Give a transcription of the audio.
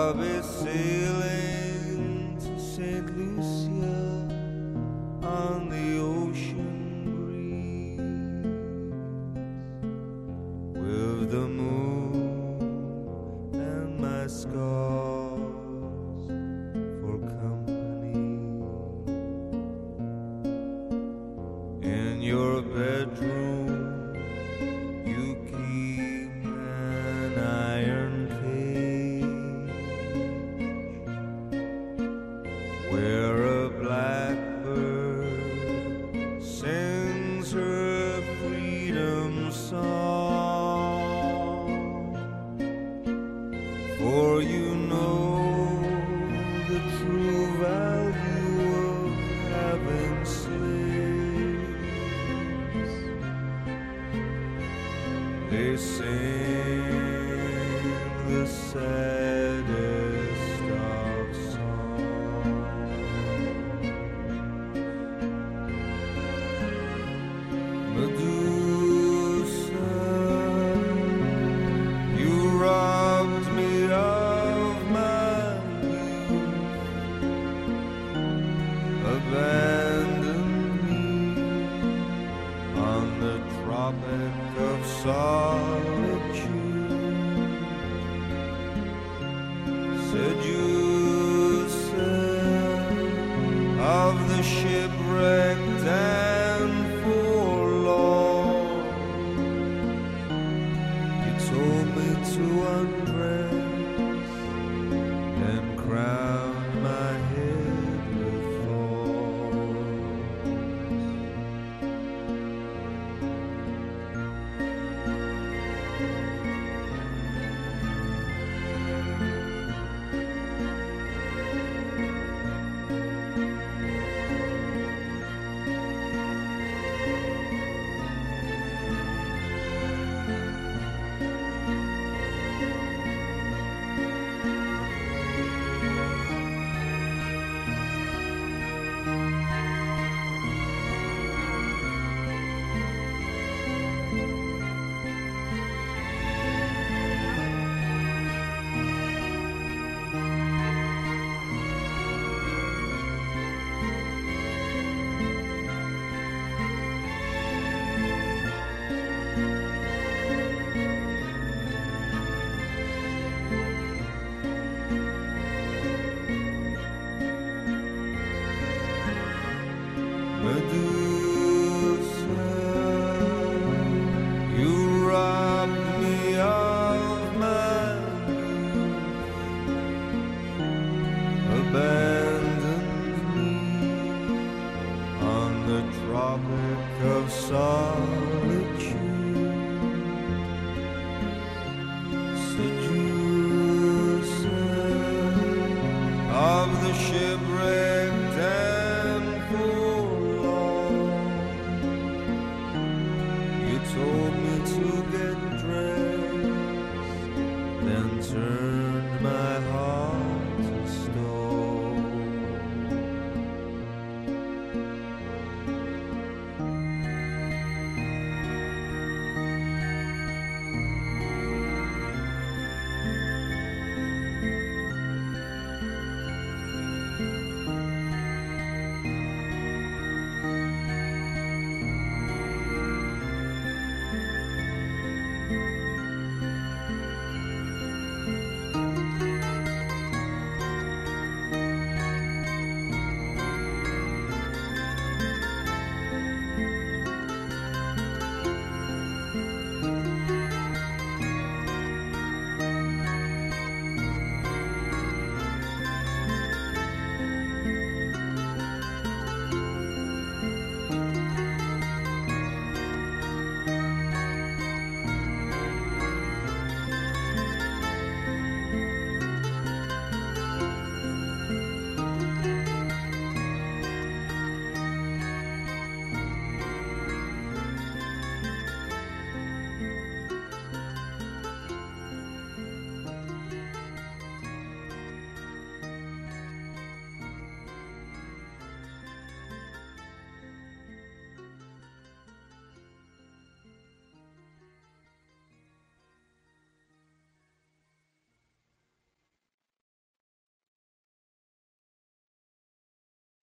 I'll be sailing to St. Lucia on the ocean breeze with the moon and my scars for company. In your bedroom you keep an iron cage where a blackbird sings her freedom song. For you know the true value of having slaves. They sing the saddest of songs. Medusa, you robbed me of my youth, abandoned me on the Tropic of Solitude. Seducer of the shipwrecked and forlorn, you told me to undress and crown my head with thorns. Medusa, you robbed me of my youth, abandoned me on the Tropic of Solitude. Seducer of the shipwrecked and forlorn, you told me to get dressed, then turned my heart